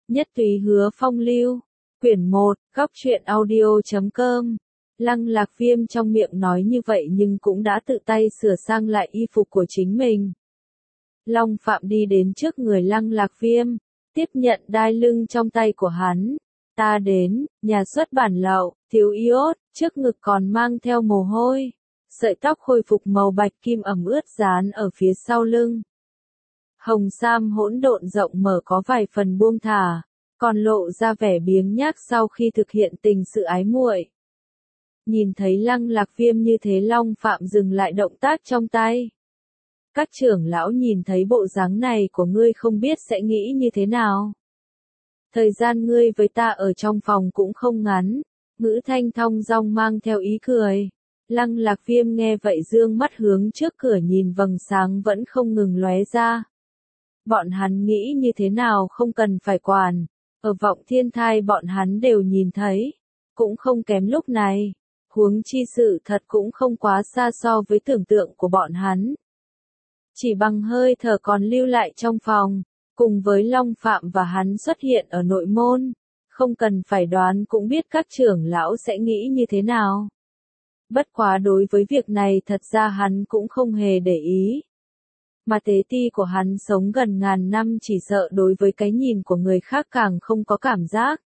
Nhất Túy Hứa Phong Lưu, quyển 1, góc truyện audio.com. Lăng Lạc Viêm trong miệng nói như vậy nhưng cũng đã tự tay sửa sang lại y phục của chính mình. Long Phạm đi đến trước người Lăng Lạc Viêm, tiếp nhận đai lưng trong tay của hắn. Ta đến, nhà xuất bản lậu, thiếu iốt, trước ngực còn mang theo mồ hôi. Sợi tóc khôi phục màu bạch kim ẩm ướt dán ở phía sau lưng. Hồng sam hỗn độn rộng mở có vài phần buông thả, còn lộ ra vẻ biếng nhác sau khi thực hiện tình sự ái muội. Nhìn thấy Lăng Lạc Viêm như thế, Long Phạm dừng lại động tác trong tay. Các trưởng lão nhìn thấy bộ dáng này của ngươi không biết sẽ nghĩ như thế nào. Thời gian ngươi với ta ở trong phòng cũng không ngắn, ngữ thanh thong dong mang theo ý cười. Lăng Lạc Viêm nghe vậy dương mắt hướng trước cửa nhìn vầng sáng vẫn không ngừng lóe ra. Bọn hắn nghĩ như thế nào không cần phải quản, ở Vọng Thiên Thai bọn hắn đều nhìn thấy, cũng không kém lúc này, huống chi sự thật cũng không quá xa so với tưởng tượng của bọn hắn. Chỉ bằng hơi thở còn lưu lại trong phòng, cùng với Long Phạm và hắn xuất hiện ở nội môn, không cần phải đoán cũng biết các trưởng lão sẽ nghĩ như thế nào. Bất quá đối với việc này thật ra hắn cũng không hề để ý. Mà tế ti của hắn sống gần ngàn năm chỉ sợ đối với cái nhìn của người khác càng không có cảm giác.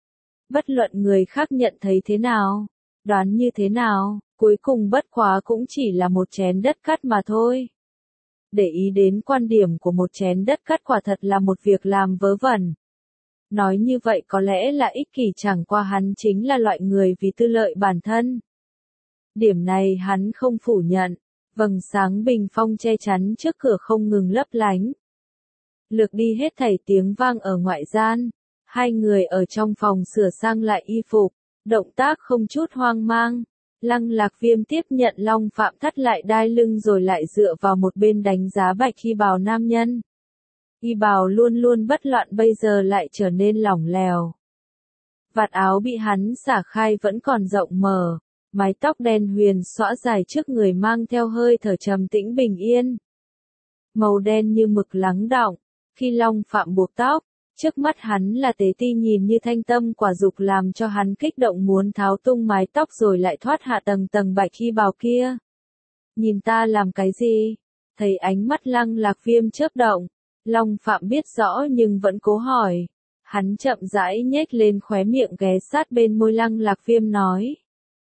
Bất luận người khác nhận thấy thế nào, đoán như thế nào, cuối cùng bất quá cũng chỉ là một chén đất cát mà thôi. Để ý đến quan điểm của một chén đất cát quả thật là một việc làm vớ vẩn. Nói như vậy có lẽ là ích kỷ, chẳng qua hắn chính là loại người vì tư lợi bản thân. Điểm này hắn không phủ nhận. Vầng sáng bình phong che chắn trước cửa không ngừng lấp lánh. Lược đi hết thảy tiếng vang ở ngoại gian. Hai người ở trong phòng sửa sang lại y phục, động tác không chút hoang mang. Lăng Lạc Viêm tiếp nhận Long Phạm thắt lại đai lưng rồi lại dựa vào một bên đánh giá bạch y bào nam nhân. Y bào luôn luôn bất loạn bây giờ lại trở nên lỏng lẻo. Vạt áo bị hắn xả khai vẫn còn rộng mở. Mái tóc đen huyền xõa dài trước người mang theo hơi thở trầm tĩnh bình yên. Màu đen như mực lắng đọng, khi Long Phạm buộc tóc, trước mắt hắn là tế ti nhìn như thanh tâm quả dục làm cho hắn kích động muốn tháo tung mái tóc rồi lại thoát hạ tầng tầng bạch y bào kia. Nhìn ta làm cái gì? Thấy ánh mắt Lăng Lạc Viêm chớp động, Long Phạm biết rõ nhưng vẫn cố hỏi. Hắn chậm rãi nhếch lên khóe miệng ghé sát bên môi Lăng Lạc Viêm nói.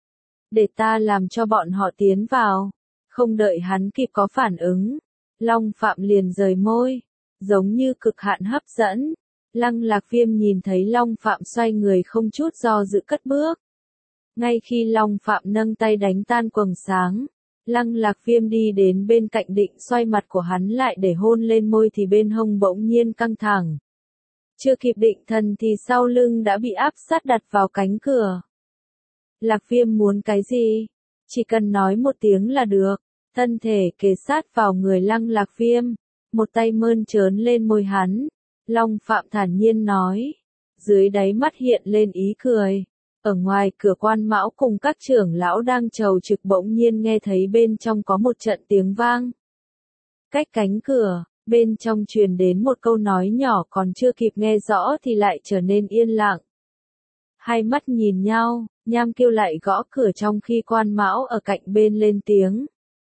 Để ta làm cho bọn họ tiến vào. Không đợi hắn kịp có phản ứng, Long Phạm liền rời môi, giống như cực hạn hấp dẫn. Lăng Lạc Viêm nhìn thấy Long Phạm xoay người không chút do dự cất bước. Ngay khi Long Phạm nâng tay đánh tan quầng sáng, Lăng Lạc Viêm đi đến bên cạnh định xoay mặt của hắn lại để hôn lên môi thì bên hông bỗng nhiên căng thẳng. Chưa kịp định thần thì sau lưng đã bị áp sát đặt vào cánh cửa. Lạc Viêm muốn cái gì? Chỉ cần nói một tiếng là được. Thân thể kề sát vào người Lăng Lạc Viêm, một tay mơn trớn lên môi hắn. Long Phạm thản nhiên nói. Dưới đáy mắt hiện lên ý cười. Ở ngoài cửa Quan Mão cùng các trưởng lão đang chầu trực bỗng nhiên nghe thấy bên trong có một trận tiếng vang. Cách cánh cửa, bên trong truyền đến một câu nói nhỏ còn chưa kịp nghe rõ thì lại trở nên yên lặng. Hai mắt nhìn nhau, Nham Kiêu lại gõ cửa trong khi Quan Mão ở cạnh bên lên tiếng.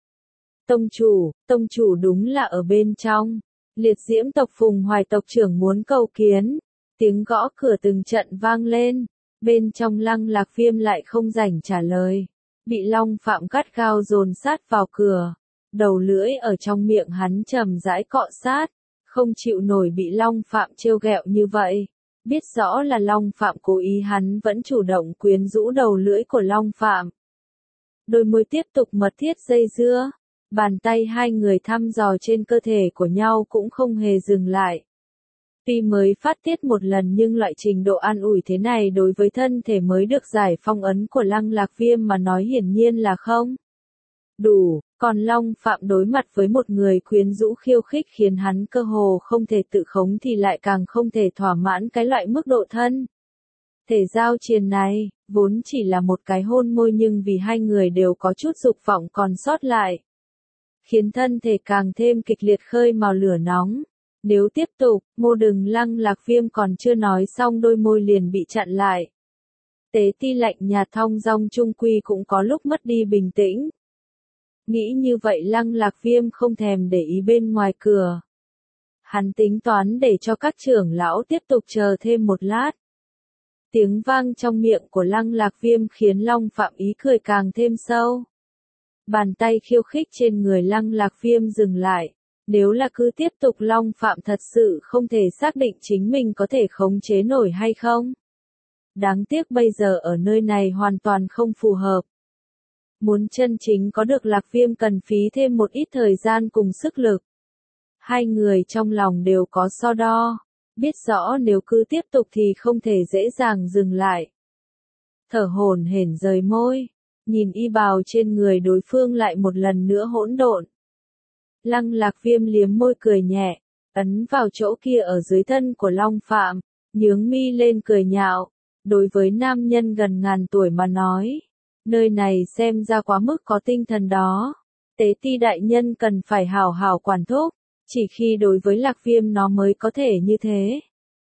Tông chủ đúng là ở bên trong. Liệt Diễm tộc Phùng Hoài tộc trưởng muốn cầu kiến. Tiếng gõ cửa từng trận vang lên. Bên trong Lăng Lạc Viêm lại không rảnh trả lời. Bị Long Phạm gắt gao dồn sát vào cửa. Đầu lưỡi ở trong miệng hắn chậm rãi cọ sát. Không chịu nổi bị Long Phạm trêu ghẹo như vậy. Biết rõ là Long Phạm cố ý hắn vẫn chủ động quyến rũ đầu lưỡi của Long Phạm. Đôi môi tiếp tục mật thiết dây dưa. Bàn tay hai người thăm dò trên cơ thể của nhau cũng không hề dừng lại. Tuy mới phát tiết một lần nhưng loại trình độ an ủi thế này đối với thân thể mới được giải phong ấn của Lăng Lạc Viêm mà nói hiển nhiên là không đủ, còn Long Phạm đối mặt với một người quyến rũ khiêu khích khiến hắn cơ hồ không thể tự khống thì lại càng không thể thỏa mãn cái loại mức độ thân thể giao triền này, vốn chỉ là một cái hôn môi nhưng vì hai người đều có chút dục vọng còn sót lại, khiến thân thể càng thêm kịch liệt khơi mào lửa nóng. Nếu tiếp tục, Ngô Đừng Lăng Lạc Viêm còn chưa nói xong đôi môi liền bị chặn lại. Tế Ti lạnh nhạt thong dong trung quy cũng có lúc mất đi bình tĩnh. Nghĩ như vậy Lăng Lạc Viêm không thèm để ý bên ngoài cửa. Hắn tính toán để cho các trưởng lão tiếp tục chờ thêm một lát. Tiếng vang trong miệng của Lăng Lạc Viêm khiến Long Phạm ý cười càng thêm sâu. Bàn tay khiêu khích trên người Lăng Lạc Viêm dừng lại. Nếu là cứ tiếp tục Long Phạm thật sự không thể xác định chính mình có thể khống chế nổi hay không. Đáng tiếc bây giờ ở nơi này hoàn toàn không phù hợp. Muốn chân chính có được Lạc Viêm cần phí thêm một ít thời gian cùng sức lực. Hai người trong lòng đều có so đo, biết rõ nếu cứ tiếp tục thì không thể dễ dàng dừng lại. Thở hổn hển rời môi, nhìn y bào trên người đối phương lại một lần nữa hỗn độn. Lăng Lạc Viêm liếm môi cười nhẹ, ấn vào chỗ kia ở dưới thân của Long Phạm, nhướng mi lên cười nhạo. Đối với nam nhân gần ngàn tuổi mà nói, nơi này xem ra quá mức có tinh thần đó. Tế Ti đại nhân cần phải hảo hảo quản thúc, chỉ khi đối với Lạc Viêm nó mới có thể như thế.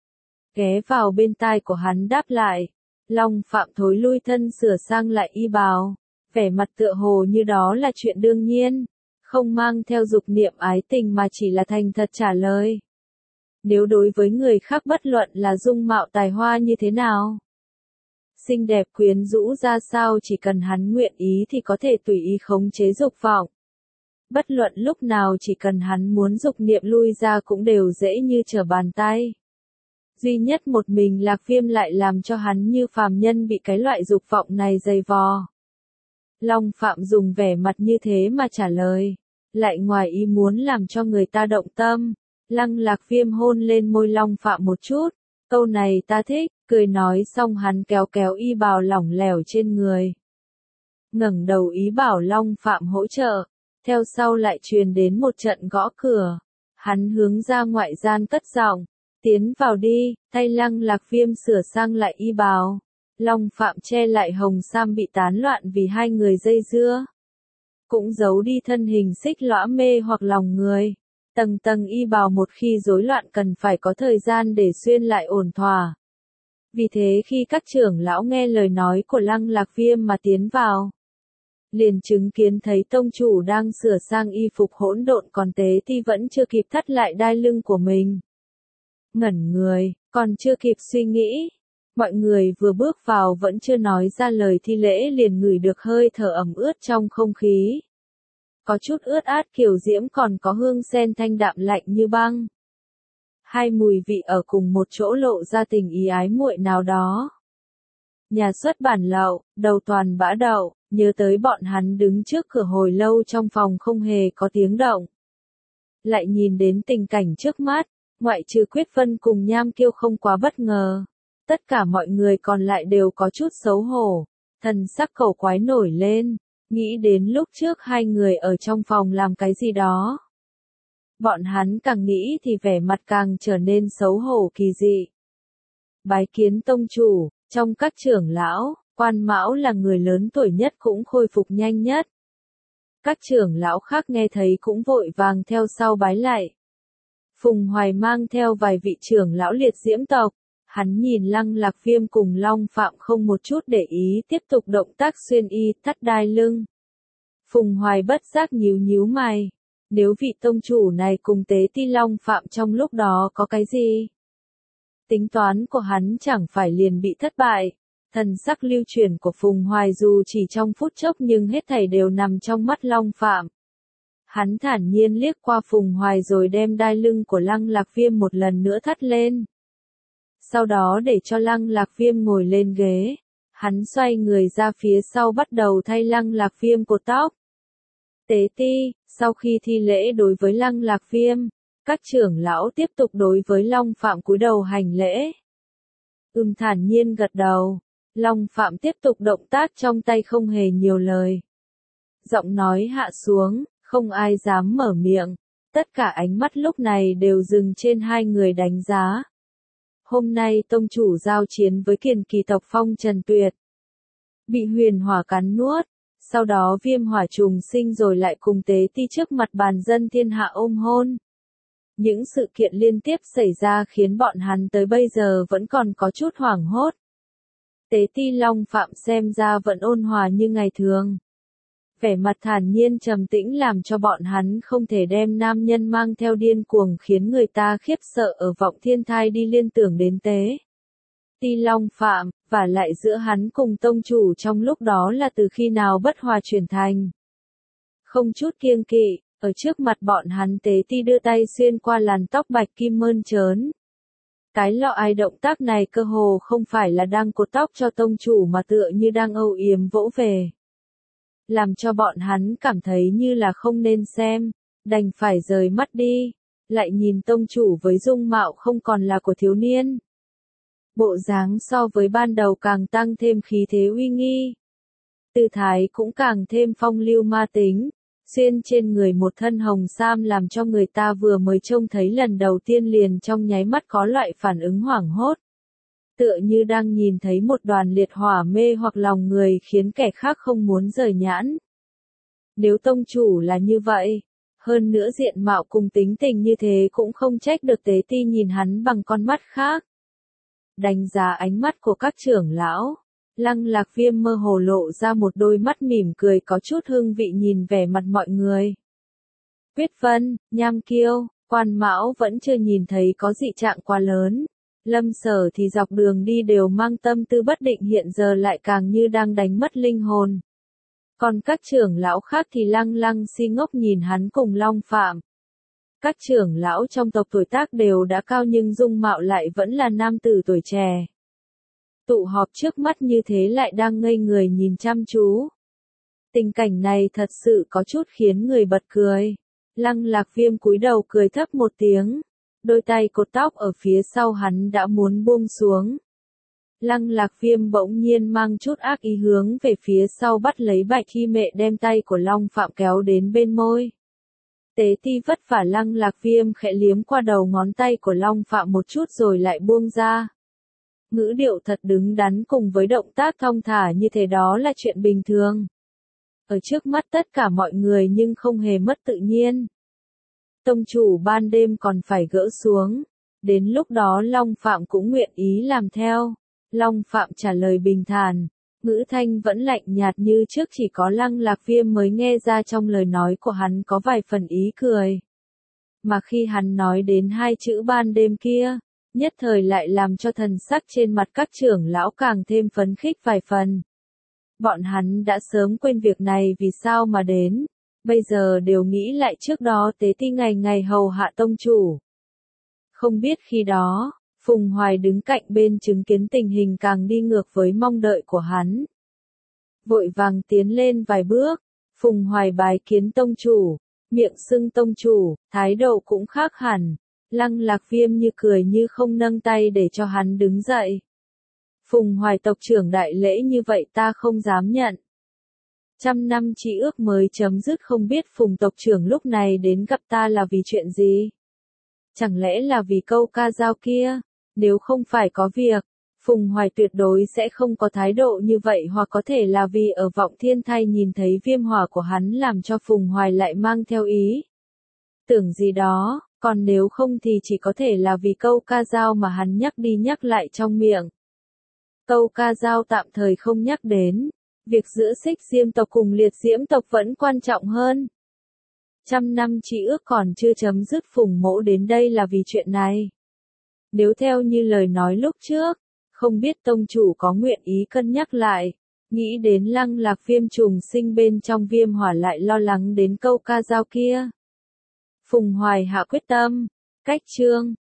Ghé vào bên tai của hắn đáp lại, Long Phạm thối lui thân sửa sang lại y bào, vẻ mặt tựa hồ như đó là chuyện đương nhiên, không mang theo dục niệm ái tình mà chỉ là thành thật trả lời. Nếu đối với người khác bất luận là dung mạo tài hoa như thế nào, xinh đẹp quyến rũ ra sao, chỉ cần hắn nguyện ý thì có thể tùy ý khống chế dục vọng. Bất luận lúc nào chỉ cần hắn muốn dục niệm lui ra cũng đều dễ như trở bàn tay. Duy nhất một mình Lạc Viêm lại làm cho hắn như phàm nhân bị cái loại dục vọng này dày vò. Long Phạm dùng vẻ mặt như thế mà trả lời, lại ngoài ý muốn làm cho người ta động tâm. Lăng Lạc Viêm hôn lên môi Long Phạm một chút, câu này ta thích, cười nói xong hắn kéo kéo y bào lỏng lẻo trên người. Ngẩng đầu ý bảo Long Phạm hỗ trợ, theo sau lại truyền đến một trận gõ cửa. Hắn hướng ra ngoại gian cất giọng, tiến vào đi, tay Lăng Lạc Viêm sửa sang lại y bào. Long Phạm che lại hồng sam bị tán loạn vì hai người dây dưa. Cũng giấu đi thân hình xích lõa mê hoặc lòng người. Tầng tầng y bào một khi rối loạn cần phải có thời gian để xuyên lại ổn thỏa. Vì thế khi các trưởng lão nghe lời nói của Lăng Lạc Viêm mà tiến vào, liền chứng kiến thấy tông chủ đang sửa sang y phục hỗn độn, còn Tế Ti vẫn chưa kịp thắt lại đai lưng của mình. Ngẩn người, còn chưa kịp suy nghĩ, mọi người vừa bước vào vẫn chưa nói ra lời thi lễ liền ngửi được hơi thở ẩm ướt trong không khí. Có chút ướt át kiều diễm, còn có hương sen thanh đạm lạnh như băng. Hai mùi vị ở cùng một chỗ lộ ra tình ý ái muội nào đó. Nhà xuất bản lậu, đầu toàn bã đậu, nhớ tới bọn hắn đứng trước cửa hồi lâu trong phòng không hề có tiếng động. Lại nhìn đến tình cảnh trước mắt, ngoại trừ Quyết Vân cùng Nham Kiêu không quá bất ngờ. Tất cả mọi người còn lại đều có chút xấu hổ, thần sắc cổ quái nổi lên, nghĩ đến lúc trước hai người ở trong phòng làm cái gì đó. Bọn hắn càng nghĩ thì vẻ mặt càng trở nên xấu hổ kỳ dị. Bái kiến tông chủ, trong các trưởng lão, Quan Mão là người lớn tuổi nhất cũng khôi phục nhanh nhất. Các trưởng lão khác nghe thấy cũng vội vàng theo sau bái lại. Phùng Hoài mang theo vài vị trưởng lão liệt diễm tộc, hắn nhìn Lăng Lạc Viêm cùng Long Phạm không một chút để ý, tiếp tục động tác xuyên y thắt đai lưng. Phùng Hoài bất giác nhíu nhíu mày, nếu vị tông chủ này cùng Tế Ti Long Phạm trong lúc đó có cái gì, tính toán của hắn chẳng phải liền bị thất bại. Thần sắc lưu chuyển của Phùng Hoài dù chỉ trong phút chốc nhưng hết thảy đều nằm trong mắt Long Phạm. Hắn thản nhiên liếc qua Phùng Hoài rồi đem đai lưng của Lăng Lạc Viêm một lần nữa thắt lên. Sau đó để cho Lăng Lạc Viêm ngồi lên ghế, hắn xoay người ra phía sau bắt đầu thay Lăng Lạc Viêm cột tóc. Tế Ti, sau khi thi lễ đối với Lăng Lạc Viêm, các trưởng lão tiếp tục đối với Long Phạm cúi đầu hành lễ. Thản nhiên gật đầu. Long Phạm tiếp tục động tác trong tay không hề nhiều lời. Giọng nói hạ xuống, không ai dám mở miệng. Tất cả ánh mắt lúc này đều dừng trên hai người đánh giá. Hôm nay tông chủ giao chiến với Kiền Kỳ tộc Phong Trần Tuyệt. Bị huyền hỏa cắn nuốt. Sau đó viêm hỏa trùng sinh rồi lại cùng Tế Ti trước mặt bàn dân thiên hạ ôm hôn. Những sự kiện liên tiếp xảy ra khiến bọn hắn tới bây giờ vẫn còn có chút hoảng hốt. Tế ti Long Phạm xem ra vẫn ôn hòa như ngày thường. Vẻ mặt thản nhiên trầm tĩnh làm cho bọn hắn không thể đem nam nhân mang theo điên cuồng khiến người ta khiếp sợ ở Vọng Thiên Thai đi liên tưởng đến Tế ti Long Phạm, và lại giữa hắn cùng tông chủ trong lúc đó là từ khi nào bất hòa chuyển thành. Không chút kiêng kỵ, ở trước mặt bọn hắn Tế ti đưa tay xuyên qua làn tóc bạch kim mơn trớn. Cái lọ ai động tác này cơ hồ không phải là đang cột tóc cho tông chủ mà tựa như đang âu yếm vỗ về. Làm cho bọn hắn cảm thấy như là không nên xem, đành phải rời mắt đi, lại nhìn tông chủ với dung mạo không còn là của thiếu niên. Bộ dáng so với ban đầu càng tăng thêm khí thế uy nghi. Tư thái cũng càng thêm phong lưu ma tính, xuyên trên người một thân hồng sam làm cho người ta vừa mới trông thấy lần đầu tiên liền trong nháy mắt có loại phản ứng hoảng hốt. Tựa như đang nhìn thấy một đoàn liệt hỏa mê hoặc lòng người khiến kẻ khác không muốn rời nhãn. Nếu tông chủ là như vậy, hơn nữa diện mạo cùng tính tình như thế cũng không trách được Tế ti nhìn hắn bằng con mắt khác. Đánh giá ánh mắt của các trưởng lão, Lăng Lạc Viêm mơ hồ lộ ra một đôi mắt mỉm cười có chút hương vị nhìn vẻ mặt mọi người. Quyết Vân, Nham Kiêu, Quan Mão vẫn chưa nhìn thấy có dị trạng quá lớn. Lâm Sở thì dọc đường đi đều mang tâm tư bất định hiện giờ lại càng như đang đánh mất linh hồn. Còn các trưởng lão khác thì lăng lăng si ngốc nhìn hắn cùng Long Phạm. Các trưởng lão trong tộc tuổi tác đều đã cao nhưng dung mạo lại vẫn là nam tử tuổi trẻ. Tụ họp trước mắt như thế lại đang ngây người nhìn chăm chú. Tình cảnh này thật sự có chút khiến người bật cười. Lăng Lạc Viêm cúi đầu cười thấp một tiếng. Đôi tay cột tóc ở phía sau hắn đã muốn buông xuống. Lăng Lạc Viêm bỗng nhiên mang chút ác ý hướng về phía sau bắt lấy Bạch Hy Mệ đem tay của Long Phạm kéo đến bên môi. Tế ti vất vả Lăng Lạc Viêm khẽ liếm qua đầu ngón tay của Long Phạm một chút rồi lại buông ra. Ngữ điệu thật đứng đắn cùng với động tác thong thả như thế đó là chuyện bình thường. Ở trước mắt tất cả mọi người nhưng không hề mất tự nhiên. Tông chủ ban đêm còn phải gỡ xuống. Đến lúc đó Long Phạm cũng nguyện ý làm theo. Long Phạm trả lời bình thản. Ngữ thanh vẫn lạnh nhạt như trước chỉ có Lăng Lạc Viêm mới nghe ra trong lời nói của hắn có vài phần ý cười. Mà khi hắn nói đến hai chữ ban đêm kia, nhất thời lại làm cho thần sắc trên mặt các trưởng lão càng thêm phấn khích vài phần. Bọn hắn đã sớm quên việc này vì sao mà đến. Bây giờ đều nghĩ lại trước đó Tế ti ngày ngày hầu hạ tông chủ. Không biết khi đó, Phùng Hoài đứng cạnh bên chứng kiến tình hình càng đi ngược với mong đợi của hắn. Vội vàng tiến lên vài bước, Phùng Hoài bái kiến tông chủ, miệng xưng tông chủ, thái độ cũng khác hẳn. Lăng Lạc Viêm như cười như không nâng tay để cho hắn đứng dậy. Phùng Hoài tộc trưởng đại lễ như vậy ta không dám nhận. 100 năm chi ước mới chấm dứt không biết Phùng tộc trưởng lúc này đến gặp ta là vì chuyện gì? Chẳng lẽ là vì câu ca dao kia? Nếu không phải có việc, Phùng Hoài tuyệt đối sẽ không có thái độ như vậy hoặc có thể là vì ở Vọng Thiên Thai nhìn thấy viêm hỏa của hắn làm cho Phùng Hoài lại mang theo ý tưởng gì đó, còn nếu không thì chỉ có thể là vì câu ca dao mà hắn nhắc đi nhắc lại trong miệng. Câu ca dao tạm thời không nhắc đến. Việc giữa Xích Diêm tộc cùng Liệt Diễm tộc vẫn quan trọng hơn. 100 năm chi ước còn chưa chấm dứt Phùng Mỗ đến đây là vì chuyện này. Nếu theo như lời nói lúc trước, không biết tông chủ có nguyện ý cân nhắc lại, nghĩ đến Lăng Lạc Viêm trùng sinh bên trong viêm hỏa lại lo lắng đến câu ca dao kia. Phùng Hoài hạ quyết tâm, cách chương.